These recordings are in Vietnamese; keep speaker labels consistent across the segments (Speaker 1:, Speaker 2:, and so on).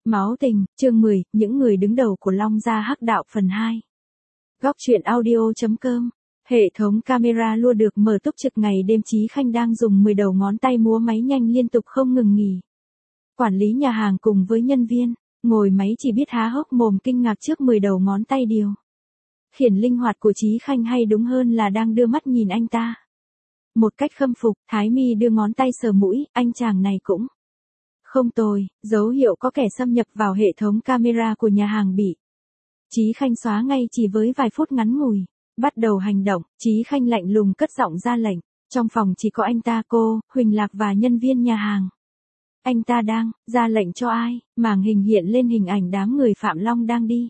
Speaker 1: Máu tình, chương 10, những người đứng đầu của Long Gia Hắc Đạo phần 2. Góc truyện audio.com. Hệ thống camera luôn được mở túc trực ngày đêm. Chí Khanh đang dùng 10 đầu ngón tay múa máy nhanh liên tục không ngừng nghỉ. Quản lý nhà hàng cùng với nhân viên, ngồi máy chỉ biết há hốc mồm kinh ngạc trước 10 đầu ngón tay điều khiển linh hoạt của Chí Khanh, hay đúng hơn là đang đưa mắt nhìn anh ta. Một cách khâm phục, Thái Mi đưa ngón tay sờ mũi, anh chàng này cũng không tồi, dấu hiệu có kẻ xâm nhập vào hệ thống camera của nhà hàng bị Chí Khanh xóa ngay chỉ với vài phút ngắn ngủi. Bắt đầu hành động, Chí Khanh lạnh lùng cất giọng ra lệnh. Trong phòng chỉ có anh ta, cô, Huỳnh Lạc và nhân viên nhà hàng. Anh ta đang ra lệnh cho ai? Màn hình hiện lên hình ảnh đám người Phạm Long đang đi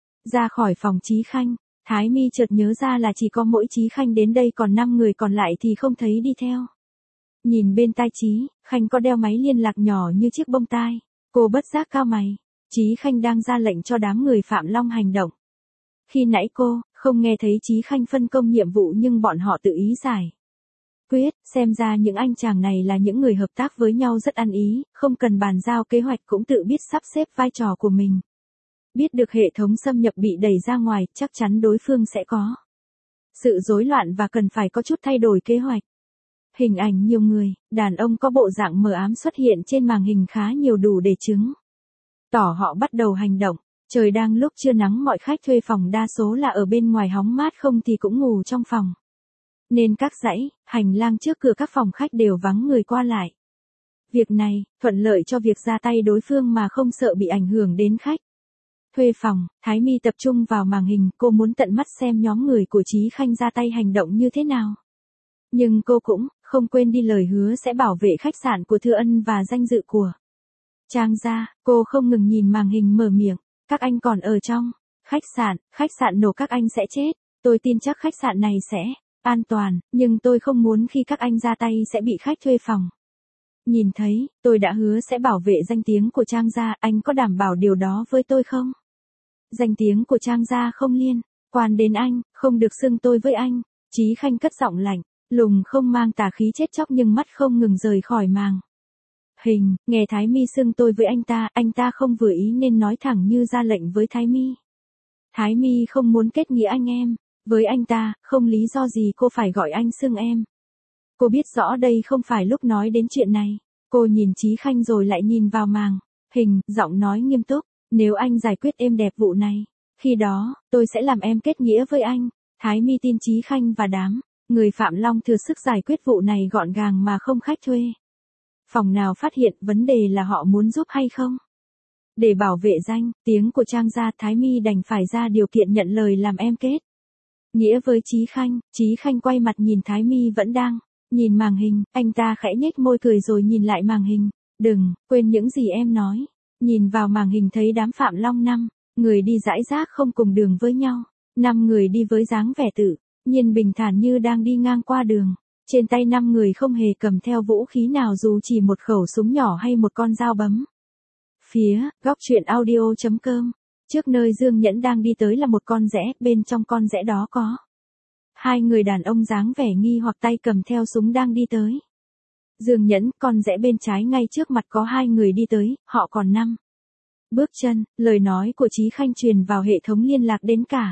Speaker 1: ra khỏi phòng Chí Khanh. Thái Mi chợt nhớ ra là chỉ có mỗi Chí Khanh đến đây, còn 5 người còn lại thì không thấy đi theo. Nhìn bên tai Chí Khanh có đeo máy liên lạc nhỏ như chiếc bông tai. Cô bất giác cau mày. Chí Khanh đang ra lệnh cho đám người Phạm Long hành động. Khi nãy cô không nghe thấy Chí Khanh phân công nhiệm vụ, nhưng bọn họ tự ý giải quyết. Xem ra những anh chàng này là những người hợp tác với nhau rất ăn ý, không cần bàn giao kế hoạch cũng tự biết sắp xếp vai trò của mình. Biết được hệ thống xâm nhập bị đẩy ra ngoài, chắc chắn đối phương sẽ có sự rối loạn và cần phải có chút thay đổi kế hoạch. Hình ảnh nhiều người, đàn ông có bộ dạng mờ ám xuất hiện trên màn hình khá nhiều, đủ để chứng tỏ họ bắt đầu hành động. Trời đang lúc trưa nắng, mọi khách thuê phòng đa số là ở bên ngoài hóng mát, không thì cũng ngủ trong phòng. Nên các dãy, hành lang trước cửa các phòng khách đều vắng người qua lại. Việc này thuận lợi cho việc ra tay đối phương mà không sợ bị ảnh hưởng đến khách thuê phòng. Thái Mi tập trung vào màn hình, cô muốn tận mắt xem nhóm người của Chí Khanh ra tay hành động như thế nào. Nhưng cô cũng không quên đi lời hứa sẽ bảo vệ khách sạn của Thư Ân và danh dự của Trang gia. Cô không ngừng nhìn màn hình mở miệng. Các anh còn ở trong khách sạn nổ, các anh sẽ chết. Tôi tin chắc khách sạn này sẽ an toàn, nhưng tôi không muốn khi các anh ra tay sẽ bị khách thuê phòng nhìn thấy. Tôi đã hứa sẽ bảo vệ danh tiếng của Trang gia, anh có đảm bảo điều đó với tôi không? Danh tiếng của Trang gia không liên quan đến anh, không được xưng tôi với anh. Chí Khanh cất giọng lạnh lùng, không mang tà khí chết chóc, nhưng mắt không ngừng rời khỏi màn hình. Nghe Thái Mi xưng tôi với anh ta không vừa ý nên nói thẳng như ra lệnh với Thái Mi. Thái Mi không muốn kết nghĩa anh em với anh ta, không lý do gì cô phải gọi anh xưng em. Cô biết rõ đây không phải lúc nói đến chuyện này. Cô nhìn Chí Khanh rồi lại nhìn vào màn hình, giọng nói nghiêm túc. Nếu anh giải quyết êm đẹp vụ này, khi đó tôi sẽ làm em kết nghĩa với anh. Thái Mi tin Chí Khanh và đám người Phạm Long thừa sức giải quyết vụ này gọn gàng mà không khách thuê phòng nào phát hiện. Vấn đề là họ muốn giúp hay không. Để bảo vệ danh tiếng của Trang gia, Thái Mi đành phải ra điều kiện nhận lời làm em kết nghĩa với Chí Khanh. Chí Khanh quay mặt nhìn Thái Mi vẫn đang nhìn màn hình, anh ta khẽ nhếch môi cười rồi nhìn lại màn hình. Đừng quên những gì em nói. Nhìn vào màn hình thấy đám Phạm Long 5 người đi rải rác không cùng đường với nhau. 5 người đi với dáng vẻ tự nhiên bình thản như đang đi ngang qua đường. Trên tay 5 người không hề cầm theo vũ khí nào, dù chỉ một khẩu súng nhỏ hay một con dao bấm. Phía góc truyện audio.com, trước nơi Dương Nhẫn đang đi tới là một con rẽ, bên trong con rẽ đó có 2 người đàn ông dáng vẻ nghi hoặc tay cầm theo súng đang đi tới. Dương Nhẫn, con rẽ bên trái ngay trước mặt có 2 người đi tới, họ còn 5 bước chân. Lời nói của Chí Khanh truyền vào hệ thống liên lạc đến cả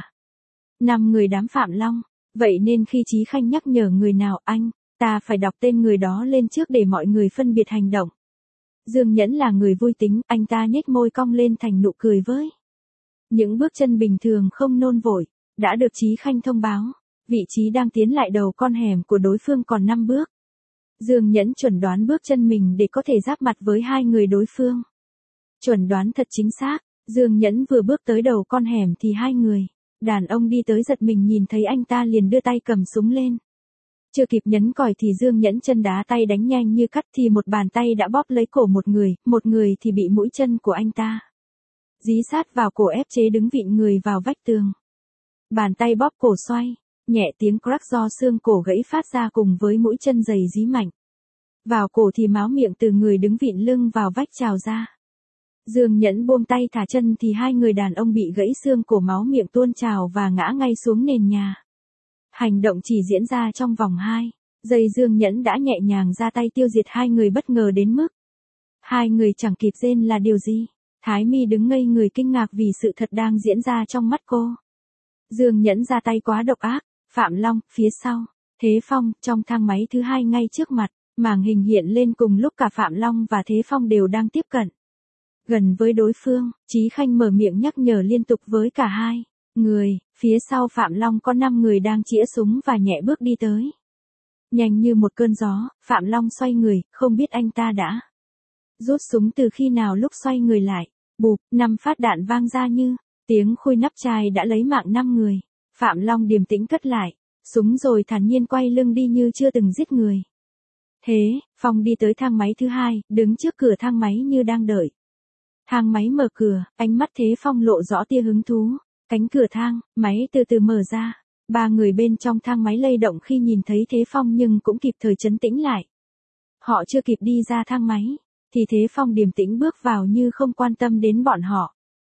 Speaker 1: 5 người đám Phạm Long. Vậy nên khi Chí Khanh nhắc nhở người nào, anh ta phải đọc tên người đó lên trước để mọi người phân biệt hành động. Dương Nhẫn là người vui tính, anh ta nhếch môi cong lên thành nụ cười với những bước chân bình thường không nôn vội. Đã được Chí Khanh thông báo, vị trí đang tiến lại đầu con hẻm của đối phương còn 5 bước. Dương Nhẫn chuẩn đoán bước chân mình để có thể giáp mặt với 2 người đối phương. Chuẩn đoán thật chính xác. Dương Nhẫn vừa bước tới đầu con hẻm thì 2 người đàn ông đi tới giật mình nhìn thấy anh ta liền đưa tay cầm súng lên. Chưa kịp nhấn còi thì Dương Nhẫn chân đá tay đánh nhanh như cắt, thì một bàn tay đã bóp lấy cổ một người thì bị mũi chân của anh ta dí sát vào cổ, ép chế đứng vịn người vào vách tường. Bàn tay bóp cổ xoay, nhẹ tiếng crack do xương cổ gãy phát ra cùng với mũi chân giày dí mạnh vào cổ thì máu miệng từ người đứng vịn lưng vào vách trào ra. Dương Nhẫn buông tay thả chân thì 2 người đàn ông bị gãy xương cổ, máu miệng tuôn trào và ngã ngay xuống nền nhà. Hành động chỉ diễn ra trong vòng 2 giây. Dương Nhẫn đã nhẹ nhàng ra tay tiêu diệt 2 người bất ngờ đến mức 2 người chẳng kịp rên là điều gì. Thái Mi đứng ngây người kinh ngạc vì sự thật đang diễn ra trong mắt cô. Dương Nhẫn ra tay quá độc ác, Phạm Long, phía sau, Thế Phong, trong thang máy thứ hai ngay trước mặt, màn hình hiện lên cùng lúc cả Phạm Long và Thế Phong đều đang tiếp cận. Gần với đối phương, Chí Khanh mở miệng nhắc nhở liên tục với cả hai người, phía sau Phạm Long có 5 người đang chĩa súng và nhẹ bước đi tới. Nhanh như một cơn gió, Phạm Long xoay người, không biết anh ta đã rút súng từ khi nào lúc xoay người lại. Bụp, 5 phát đạn vang ra như tiếng khui nắp chai đã lấy mạng 5 người. Phạm Long điềm tĩnh cất lại súng rồi thản nhiên quay lưng đi như chưa từng giết người. Thế Phong đi tới thang máy thứ hai, đứng trước cửa thang máy như đang đợi. Thang máy mở cửa, ánh mắt Thế Phong lộ rõ tia hứng thú. Cánh cửa thang máy từ từ mở ra. 3 người bên trong thang máy lay động khi nhìn thấy Thế Phong nhưng cũng kịp thời trấn tĩnh lại. Họ chưa kịp đi ra thang máy, thì Thế Phong điềm tĩnh bước vào như không quan tâm đến bọn họ.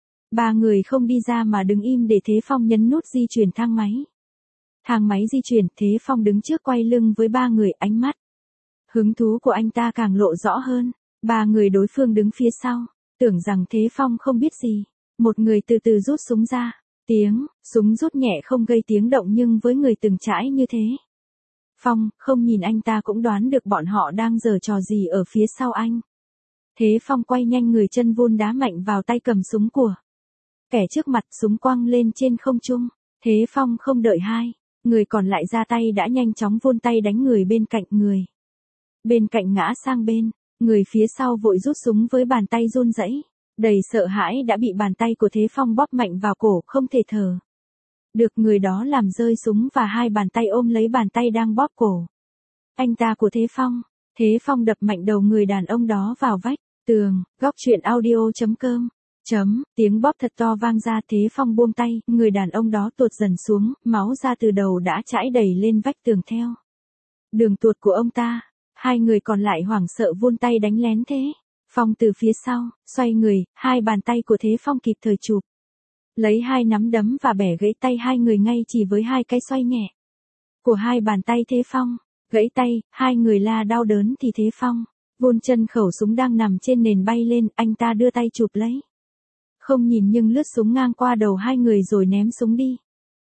Speaker 1: 3 người không đi ra mà đứng im để Thế Phong nhấn nút di chuyển thang máy. Thang máy di chuyển, Thế Phong đứng trước quay lưng với 3 người, ánh mắt hứng thú của anh ta càng lộ rõ hơn. 3 người đối phương đứng phía sau, tưởng rằng Thế Phong không biết gì. Một người từ từ rút súng ra. Tiếng súng rút nhẹ không gây tiếng động nhưng với người từng trải như thế. Phong không nhìn anh ta cũng đoán được bọn họ đang giở trò gì ở phía sau anh. Thế Phong quay nhanh người, chân vun đá mạnh vào tay cầm súng của kẻ trước mặt, súng quăng lên trên không trung. Thế Phong không đợi hai người còn lại ra tay đã nhanh chóng vươn tay đánh người bên cạnh. Người bên cạnh ngã sang bên, người phía sau vội rút súng với bàn tay run rẩy, đầy sợ hãi đã bị bàn tay của Thế Phong bóp mạnh vào cổ, không thể thở được. Người đó làm rơi súng và hai bàn tay ôm lấy bàn tay đang bóp cổ anh ta của Thế Phong. Thế Phong đập mạnh đầu người đàn ông đó vào vách tường. Góc truyện audio.com. Tiếng bóp thật to vang ra. Thế Phong buông tay, người đàn ông đó tuột dần xuống, máu ra từ đầu đã chảy đầy lên vách tường theo đường tuột của ông ta. Hai người còn lại hoảng sợ vươn tay đánh lén Thế Phong từ phía sau, xoay người, hai bàn tay của Thế Phong kịp thời chụp lấy hai nắm đấm và bẻ gãy tay hai người ngay chỉ với hai cái xoay nhẹ của hai bàn tay Thế Phong. Gãy tay, hai người la đau đớn thì Thế Phong vươn chân, khẩu súng đang nằm trên nền bay lên, anh ta đưa tay chụp lấy. Không nhìn nhưng lướt súng ngang qua đầu hai người rồi ném súng đi.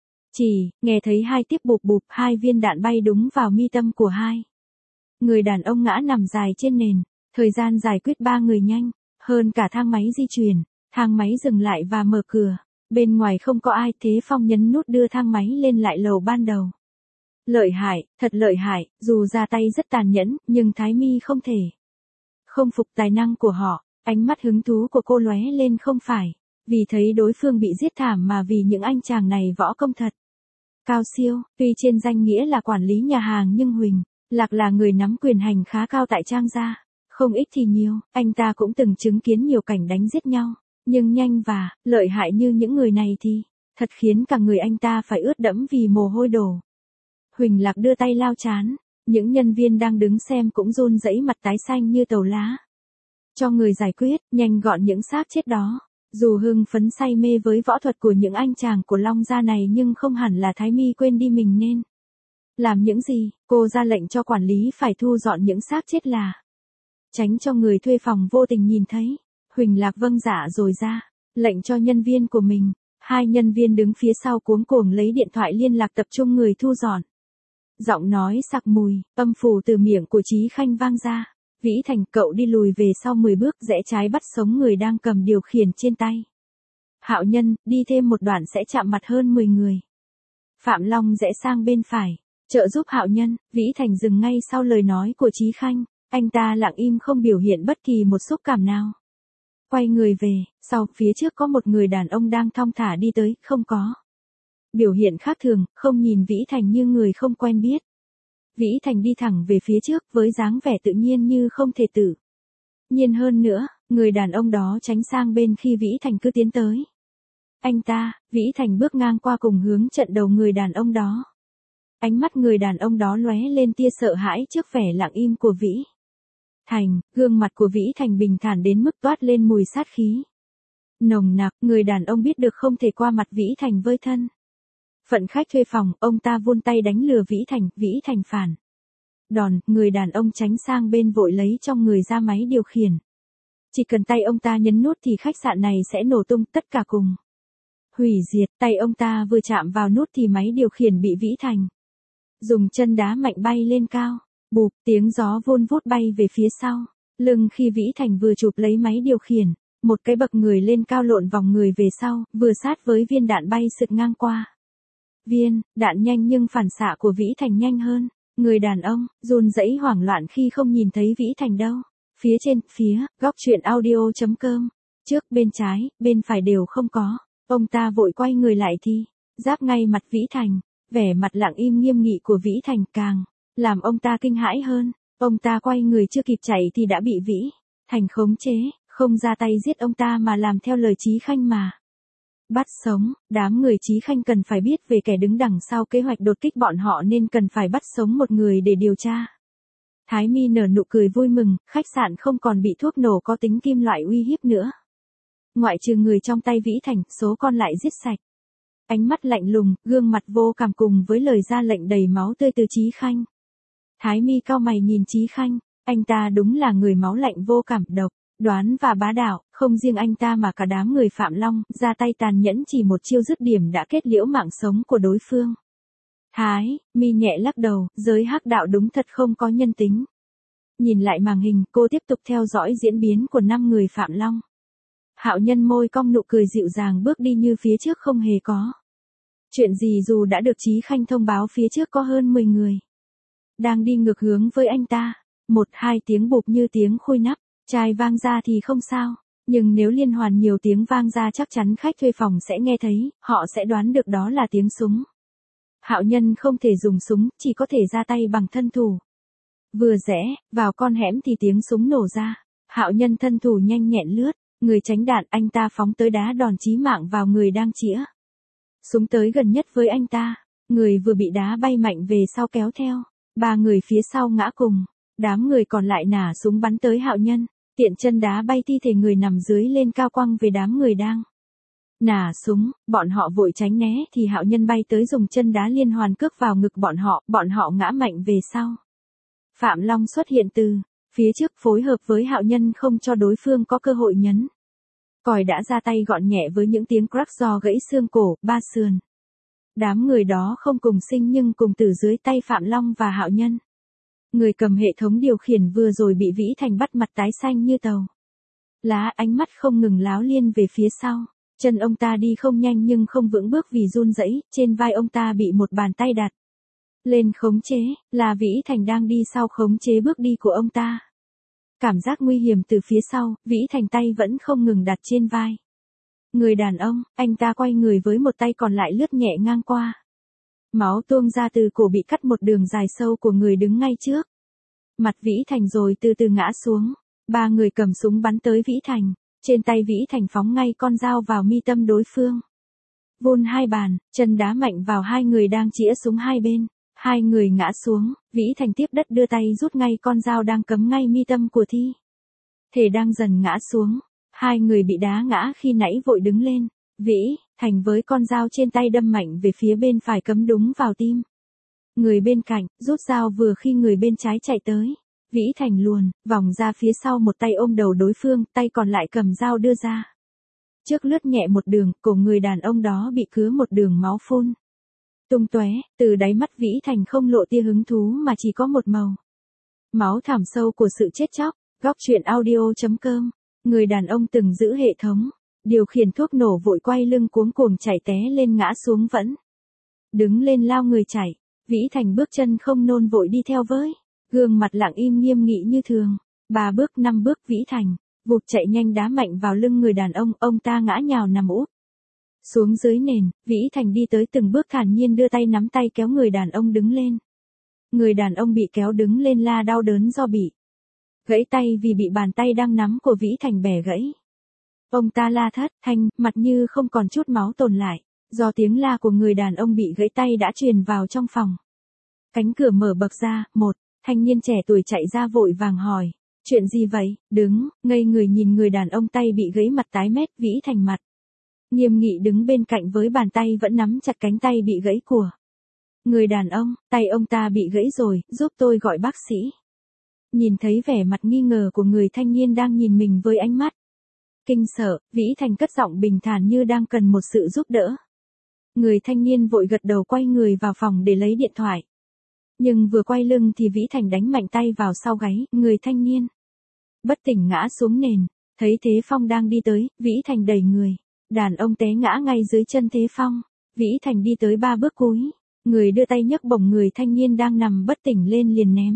Speaker 1: Chỉ nghe thấy hai tiếp bụp bụp, hai viên đạn bay đúng vào mi tâm của hai người đàn ông ngã nằm dài trên nền. Thời gian giải quyết ba người nhanh hơn cả thang máy di chuyển. Thang máy dừng lại và mở cửa. Bên ngoài không có ai. Thế Phong nhấn nút đưa thang máy lên lại lầu ban đầu. Lợi hại, thật lợi hại, dù ra tay rất tàn nhẫn, nhưng Thái Mi không thể không phục tài năng của họ. Ánh mắt hứng thú của cô lóe lên, không phải vì thấy đối phương bị giết thảm mà vì những anh chàng này võ công thật cao siêu. Tuy trên danh nghĩa là quản lý nhà hàng nhưng Huỳnh Lạc là người nắm quyền hành khá cao tại Trang gia. Không ít thì nhiều, anh ta cũng từng chứng kiến nhiều cảnh đánh giết nhau. Nhưng nhanh và lợi hại như những người này thì thật khiến cả người anh ta phải ướt đẫm vì mồ hôi đổ. Huỳnh Lạc đưa tay lau trán. Những nhân viên đang đứng xem cũng run rẩy, mặt tái xanh như tàu lá. Cho người giải quyết, nhanh gọn những xác chết đó. Dù hưng phấn say mê với võ thuật của những anh chàng của Long gia này nhưng không hẳn là Thái Mi quên đi mình nên làm những gì. Cô ra lệnh cho quản lý phải thu dọn những xác chết là tránh cho người thuê phòng vô tình nhìn thấy. Huỳnh Lạc vâng dạ rồi ra lệnh cho nhân viên của mình. Hai nhân viên đứng phía sau cuống cuồng lấy điện thoại liên lạc tập trung người thu dọn. Giọng nói sặc mùi, âm phủ từ miệng của Chí Khanh vang ra. Vĩ Thành, cậu đi lùi về sau 10 bước, rẽ trái bắt sống người đang cầm điều khiển trên tay. Hạo Nhân, đi thêm một đoạn sẽ chạm mặt hơn 10 người. Phạm Long rẽ sang bên phải, trợ giúp Hạo Nhân. Vĩ Thành dừng ngay sau lời nói của Chí Khanh. Anh ta lặng im không biểu hiện bất kỳ một xúc cảm nào. Quay người về, sau phía trước có một người đàn ông đang thong thả đi tới, không có biểu hiện khác thường, không nhìn Vĩ Thành như người không quen biết. Vĩ Thành đi thẳng về phía trước với dáng vẻ tự nhiên như không thể tự nhiên hơn nữa. Người đàn ông đó tránh sang bên khi Vĩ Thành cứ tiến tới anh ta. Vĩ Thành bước ngang qua cùng hướng trận đầu người đàn ông đó. Ánh mắt người đàn ông đó lóe lên tia sợ hãi trước vẻ lặng im của Vĩ Thành. Gương mặt của Vĩ Thành bình thản đến mức toát lên mùi sát khí nồng nặc. Người đàn ông biết được không thể qua mặt Vĩ Thành với thân phận khách thuê phòng, ông ta vươn tay đánh lừa Vĩ Thành. Vĩ Thành phản đòn, người đàn ông tránh sang bên vội lấy trong người ra máy điều khiển Chỉ cần tay ông ta nhấn nút thì khách sạn này sẽ nổ tung tất cả cùng hủy diệt. Tay ông ta vừa chạm vào nút thì máy điều khiển bị Vĩ Thành dùng chân đá mạnh bay lên cao. Bụp, tiếng gió vun vút bay về phía sau lưng khi Vĩ Thành vừa chụp lấy máy điều khiển. Một cái bậc người lên cao lộn vòng người về sau, vừa sát với viên đạn bay sượt ngang qua. Viên đạn nhanh nhưng phản xạ của Vĩ Thành nhanh hơn. Người đàn ông run rẩy hoảng loạn khi không nhìn thấy Vĩ Thành đâu. Phía trên, phía, góc truyện audio.com. Trước, bên trái, bên phải đều không có. Ông ta vội quay người lại thì giáp ngay mặt Vĩ Thành. Vẻ mặt lặng im nghiêm nghị của Vĩ Thành càng làm ông ta kinh hãi hơn. Ông ta quay người chưa kịp chạy thì đã bị Vĩ Thành khống chế, không ra tay giết ông ta mà làm theo lời Chí Khanh mà bắt sống. Đám người Chí Khanh cần phải biết về kẻ đứng đằng sau kế hoạch đột kích bọn họ nên cần phải bắt sống một người để điều tra. Thái Mi nở nụ cười vui mừng, khách sạn không còn bị thuốc nổ có tính kim loại uy hiếp nữa. Ngoại trừ người trong tay Vĩ Thành, số còn lại giết sạch. Ánh mắt lạnh lùng, gương mặt vô cảm cùng với lời ra lệnh đầy máu tươi từ Chí Khanh. Thái Mi cau mày nhìn Chí Khanh, anh ta đúng là người máu lạnh vô cảm, độc đoán và bá đạo, không riêng anh ta mà cả đám người Phạm Long, ra tay tàn nhẫn chỉ một chiêu dứt điểm đã kết liễu mạng sống của đối phương. Thái Mi nhẹ lắc đầu, giới hắc đạo đúng thật không có nhân tính. Nhìn lại màn hình, cô tiếp tục theo dõi diễn biến của 5 người Phạm Long. Hạo Nhân môi cong nụ cười dịu dàng bước đi như phía trước không hề có chuyện gì, dù đã được Chí Khanh thông báo phía trước có hơn 10 người đang đi ngược hướng với anh ta. 1-2 tiếng bụp như tiếng khui nắp chai vang ra thì không sao, nhưng nếu liên hoàn nhiều tiếng vang ra chắc chắn khách thuê phòng sẽ nghe thấy, họ sẽ đoán được đó là tiếng súng. Hạo Nhân không thể dùng súng, chỉ có thể ra tay bằng thân thủ. Vừa rẽ vào con hẻm thì tiếng súng nổ ra. Hạo Nhân thân thủ nhanh nhẹn lướt người tránh đạn, anh ta phóng tới đá đòn chí mạng vào người đang chĩa súng tới gần nhất với anh ta. Người vừa bị đá bay mạnh về sau kéo theo 3 người phía sau ngã cùng. Đám người còn lại nả súng bắn tới Hạo Nhân, tiện chân đá bay thi thể người nằm dưới lên cao quăng về đám người đang nả súng. Bọn họ vội tránh né thì Hạo Nhân bay tới dùng chân đá liên hoàn cước vào ngực bọn họ ngã mạnh về sau. Phạm Long xuất hiện từ phía trước phối hợp với Hạo Nhân không cho đối phương có cơ hội nhấn còi, đã ra tay gọn nhẹ với những tiếng crack do gãy xương cổ, 3 sườn. Đám người đó không cùng sinh nhưng cùng tử dưới tay Phạm Long và Hạo Nhân. Người cầm hệ thống điều khiển vừa rồi bị Vĩ Thành bắt mặt tái xanh như tàu lá, ánh mắt không ngừng láo liên về phía sau. Chân ông ta đi không nhanh nhưng không vững bước vì run rẩy, trên vai ông ta bị một bàn tay đặt lên khống chế, là Vĩ Thành đang đi sau khống chế bước đi của ông ta. Cảm giác nguy hiểm từ phía sau, Vĩ Thành tay vẫn không ngừng đặt trên vai người đàn ông, anh ta quay người với một tay còn lại lướt nhẹ ngang qua. Máu tuôn ra từ cổ bị cắt một đường dài sâu của người đứng ngay trước mặt Vĩ Thành rồi từ từ ngã xuống. 3 người cầm súng bắn tới Vĩ Thành, trên tay Vĩ Thành phóng ngay con dao vào mi tâm đối phương. Vun 2 bàn, chân đá mạnh vào 2 người đang chĩa súng hai bên. 2 người ngã xuống, Vĩ Thành tiếp đất đưa tay rút ngay con dao đang cắm ngay mi tâm của thi thể đang dần ngã xuống. 2 người bị đá ngã khi nãy vội đứng lên. Vĩ Thành với con dao trên tay đâm mạnh về phía bên phải cắm đúng vào tim người bên cạnh, rút dao vừa khi người bên trái chạy tới. Vĩ Thành luồn vòng ra phía sau, một tay ôm đầu đối phương, tay còn lại cầm dao đưa ra trước lướt nhẹ một đường, cổ người đàn ông đó bị cứa một đường máu phun tung tóe. Từ đáy mắt Vĩ Thành không lộ tia hứng thú mà chỉ có một màu máu thẳm sâu của sự chết chóc. Góc truyện audio.com. Người đàn ông từng giữ hệ thống điều khiển thuốc nổ vội quay lưng cuống cuồng chạy té lên ngã xuống, vẫn đứng lên lao người chạy. Vĩ Thành bước chân không nôn vội đi theo với gương mặt lặng im nghiêm nghị như thường. 3 bước 5 bước Vĩ Thành vụt chạy nhanh đá mạnh vào lưng người đàn ông ta ngã nhào nằm úp xuống dưới nền. Vĩ Thành đi tới từng bước thản nhiên đưa tay nắm tay kéo người đàn ông đứng lên. Người đàn ông bị kéo đứng lên la đau đớn do bị gãy tay vì bị bàn tay đang nắm của Vĩ Thành bẻ gãy. Ông ta la thất thanh, mặt như không còn chút máu tồn lại, do tiếng la của người đàn ông bị gãy tay đã truyền vào trong phòng. Cánh cửa mở bật ra, một thanh niên trẻ tuổi chạy ra vội vàng hỏi, chuyện gì vậy? Đứng ngây người nhìn người đàn ông tay bị gãy mặt tái mét. Vĩ Thành mặt nghiêm nghị đứng bên cạnh với bàn tay vẫn nắm chặt cánh tay bị gãy của người đàn ông. Tay ông ta bị gãy rồi, giúp tôi gọi bác sĩ. Nhìn thấy vẻ mặt nghi ngờ của người thanh niên đang nhìn mình với ánh mắt kinh sợ, Vĩ Thành cất giọng bình thản như đang cần một sự giúp đỡ. Người thanh niên vội gật đầu quay người vào phòng để lấy điện thoại. Nhưng vừa quay lưng thì Vĩ Thành đánh mạnh tay vào sau gáy, người thanh niên bất tỉnh ngã xuống nền. Thấy Thế Phong đang đi tới, Vĩ Thành đẩy người. Đàn ông té ngã ngay dưới chân Thế Phong. Vĩ Thành đi tới 3 bước cúi. Người đưa tay nhấc bổng người thanh niên đang nằm bất tỉnh lên liền ném.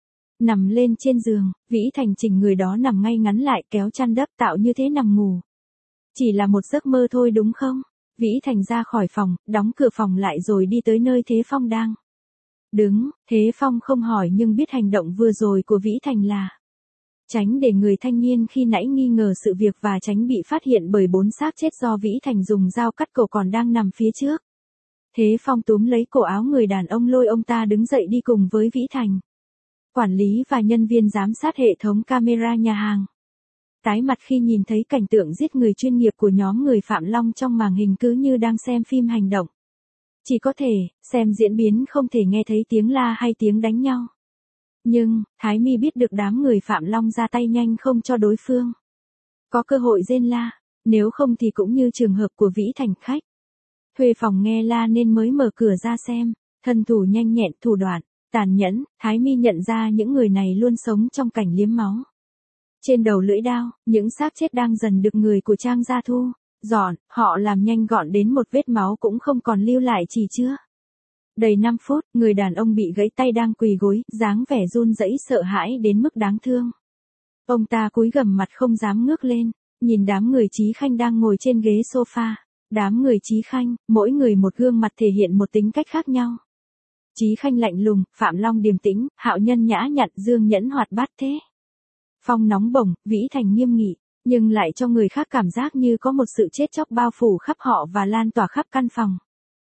Speaker 1: Nằm lên trên giường, Vĩ Thành chỉnh người đó nằm ngay ngắn lại kéo chăn đắp tạo như thế nằm ngủ. Chỉ là một giấc mơ thôi đúng không? Vĩ Thành ra khỏi phòng, đóng cửa phòng lại rồi đi tới nơi Thế Phong đang đứng. Thế Phong không hỏi nhưng biết hành động vừa rồi của Vĩ Thành là tránh để người thanh niên khi nãy nghi ngờ sự việc và tránh bị phát hiện bởi 4 xác chết do Vĩ Thành dùng dao cắt cổ còn đang nằm phía trước. Thế Phong túm lấy cổ áo người đàn ông lôi ông ta đứng dậy đi cùng với Vĩ Thành. Quản lý và nhân viên giám sát hệ thống camera nhà hàng tái mặt khi nhìn thấy cảnh tượng giết người chuyên nghiệp của nhóm người Phạm Long trong màn hình cứ như đang xem phim hành động. Chỉ có thể xem diễn biến không thể nghe thấy tiếng la hay tiếng đánh nhau. Nhưng, Thái Mi biết được đám người Phạm Long ra tay nhanh không cho đối phương có cơ hội rên la, nếu không thì cũng như trường hợp của Vĩ Thành khách thuê phòng nghe la nên mới mở cửa ra xem. Thân thủ nhanh nhẹn, thủ đoạn tàn nhẫn, Thái Mi nhận ra những người này luôn sống trong cảnh liếm máu. Trên đầu lưỡi đao, những xác chết đang dần được người của Trang Gia thu dọn, họ làm nhanh gọn đến một vết máu cũng không còn lưu lại chỉ chưa đầy 5 phút, người đàn ông bị gãy tay đang quỳ gối, dáng vẻ run rẩy sợ hãi đến mức đáng thương. Ông ta cúi gằm mặt không dám ngước lên, nhìn đám người Chí Khanh đang ngồi trên ghế sofa. Đám người Chí Khanh, mỗi người một gương mặt thể hiện một tính cách khác nhau. Chí Khanh lạnh lùng, Phạm Long điềm tĩnh, Hạo Nhân nhã nhặn, Dương Nhẫn hoạt bát Thế Phong nóng bỏng, Vĩ Thành nghiêm nghị, nhưng lại cho người khác cảm giác như có một sự chết chóc bao phủ khắp họ và lan tỏa khắp căn phòng.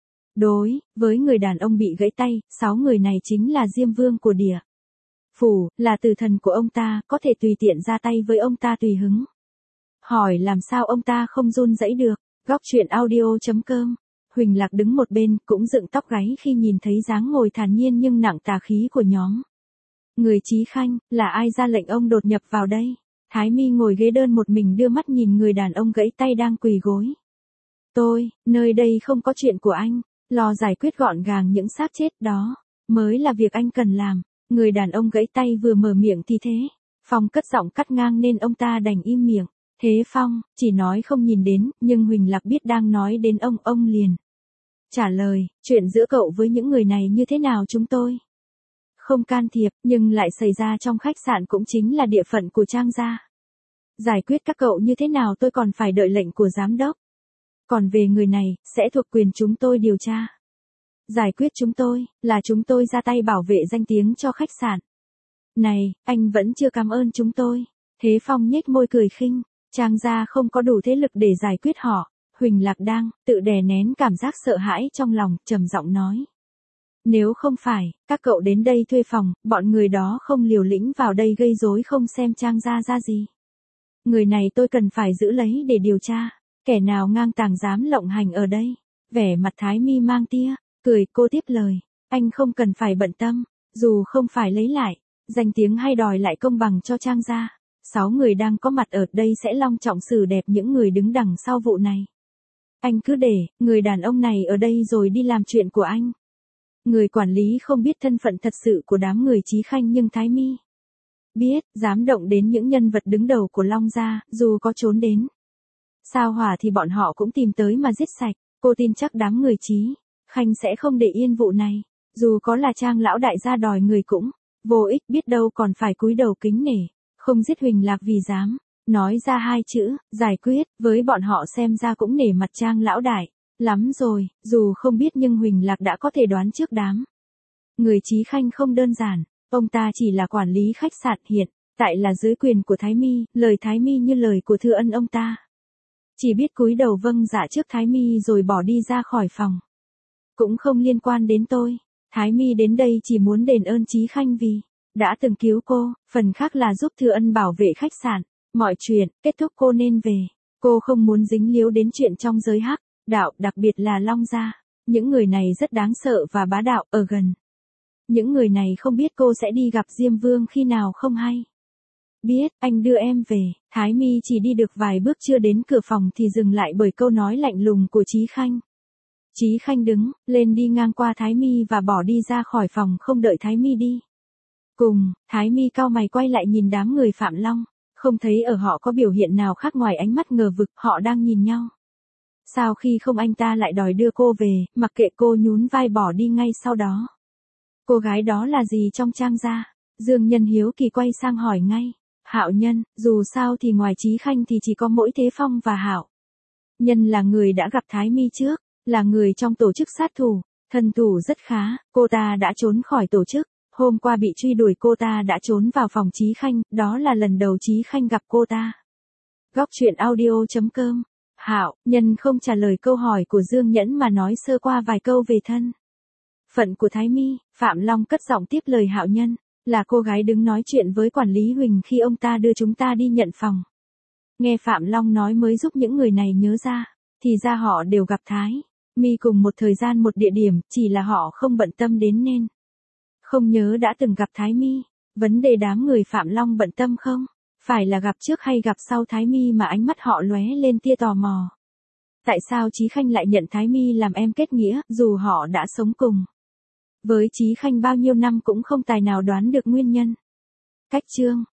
Speaker 1: Đối với người đàn ông bị gãy tay, 6 người này chính là Diêm Vương của Địa Phủ, là tử thần của ông ta, có thể tùy tiện ra tay với ông ta tùy hứng. Hỏi làm sao ông ta không run rẩy được? Góc truyện audio.com. Huỳnh Lạc đứng một bên, cũng dựng tóc gáy khi nhìn thấy dáng ngồi thản nhiên nhưng nặng tà khí của nhóm người Chí Khanh. Là ai ra lệnh ông đột nhập vào đây? Thái Mi ngồi ghế đơn một mình đưa mắt nhìn người đàn ông gãy tay đang quỳ gối. Nơi đây không có chuyện của anh, lo giải quyết gọn gàng những xác chết đó mới là việc anh cần làm. Người đàn ông gãy tay vừa mở miệng thì Thế Phong cất giọng cắt ngang nên ông ta đành im miệng. Thế Phong chỉ nói không nhìn đến, nhưng Huỳnh Lạc biết đang nói đến ông liền trả lời, chuyện giữa cậu với những người này như thế nào chúng tôi không can thiệp, nhưng lại xảy ra trong khách sạn cũng chính là địa phận của Trang gia. Giải quyết các cậu như thế nào tôi còn phải đợi lệnh của giám đốc. Còn về người này, sẽ thuộc quyền chúng tôi điều tra. Giải quyết chúng tôi, là chúng tôi ra tay bảo vệ danh tiếng cho khách sạn. Này, anh vẫn chưa cảm ơn chúng tôi. Thế Phong nhếch môi cười khinh, Trang gia không có đủ thế lực để giải quyết họ. Huỳnh Lạc đang tự đè nén cảm giác sợ hãi trong lòng, trầm giọng nói. Nếu không phải, các cậu đến đây thuê phòng, bọn người đó không liều lĩnh vào đây gây rối không xem Trang gia ra gì. Người này tôi cần phải giữ lấy để điều tra. Kẻ nào ngang tàng dám lộng hành ở đây? Vẻ mặt Thái Mi mang tia cười, cô tiếp lời. Anh không cần phải bận tâm, dù không phải lấy lại danh tiếng hay đòi lại công bằng cho Trang gia. 6 người đang có mặt ở đây sẽ long trọng xử đẹp những người đứng đằng sau vụ này. Anh cứ để người đàn ông này ở đây rồi đi làm chuyện của anh. Người quản lý không biết thân phận thật sự của đám người Chí Khanh nhưng Thái Mi biết, dám động đến những nhân vật đứng đầu của Long gia, dù có trốn đến sao hỏa thì bọn họ cũng tìm tới mà giết sạch. Cô tin chắc đám người Chí Khanh sẽ không để yên vụ này. Dù có là Trang lão đại gia đòi người cũng vô ích, biết đâu còn phải cúi đầu kính nể. Không giết Huỳnh Lạc vì dám nói ra 2 chữ, giải quyết, với bọn họ xem ra cũng nể mặt Trang lão đại lắm rồi. Dù không biết nhưng Huỳnh Lạc đã có thể đoán trước đám người Chí Khanh không đơn giản. Ông ta chỉ là quản lý khách sạn, hiện tại là dưới quyền của Thái Mi. Lời Thái Mi như lời của Thư Ân, ông ta chỉ biết cúi đầu vâng dạ trước Thái Mi rồi bỏ đi ra khỏi phòng. Cũng không liên quan đến tôi. Thái Mi đến đây chỉ muốn đền ơn Chí Khanh vì đã từng cứu cô, phần khác là giúp Thư Ân bảo vệ khách sạn. Mọi chuyện kết thúc cô nên về. Cô không muốn dính líu đến chuyện trong giới hắc đạo, đặc biệt là Long gia. Những người này rất đáng sợ và bá đạo, ở gần Những người này không biết cô sẽ đi gặp Diêm Vương khi nào không hay. Biết, anh đưa em về. Thái Mi chỉ đi được vài bước chưa đến cửa phòng thì dừng lại bởi câu nói lạnh lùng của Chí Khanh. Chí Khanh đứng lên đi ngang qua Thái Mi và bỏ đi ra khỏi phòng không đợi Thái Mi đi. Cùng, Thái Mi cau mày quay lại nhìn đám người Phạm Long, không thấy ở họ có biểu hiện nào khác ngoài ánh mắt ngờ vực, họ đang nhìn nhau. Sao khi không anh ta lại đòi đưa cô về, mặc kệ cô nhún vai bỏ đi ngay sau đó. Cô gái đó là gì trong Trang gia? Dương Nhân hiếu kỳ quay sang hỏi ngay. Hạo Nhân, dù sao thì ngoài Chí Khanh thì chỉ có mỗi Thế Phong và Hạo Nhân là người đã gặp Thái Mi trước, là người trong tổ chức sát thủ, thân thủ rất khá, cô ta đã trốn khỏi tổ chức. Hôm qua bị truy đuổi cô ta đã trốn vào phòng Chí Khanh, đó là lần đầu Chí Khanh gặp cô ta. Góc truyện audio.com. Hạo Nhân không trả lời câu hỏi của Dương Nhẫn mà nói sơ qua vài câu về thân phận của Thái Mi. Phạm Long cất giọng tiếp lời Hạo Nhân, là cô gái đứng nói chuyện với quản lý Huỳnh khi ông ta đưa chúng ta đi nhận phòng. Nghe Phạm Long nói mới giúp những người này nhớ ra, thì ra họ đều gặp Thái Mi cùng một thời gian một địa điểm, chỉ là họ không bận tâm đến nên không nhớ đã từng gặp Thái Mi. Vấn đề đám người Phạm Long bận tâm không phải là gặp trước hay gặp sau Thái Mi mà ánh mắt họ lóe lên tia tò mò. Tại sao Chí Khanh lại nhận Thái Mi làm em kết nghĩa, dù họ đã sống cùng với Chí Khanh bao nhiêu năm cũng không tài nào đoán được nguyên nhân. Cách chương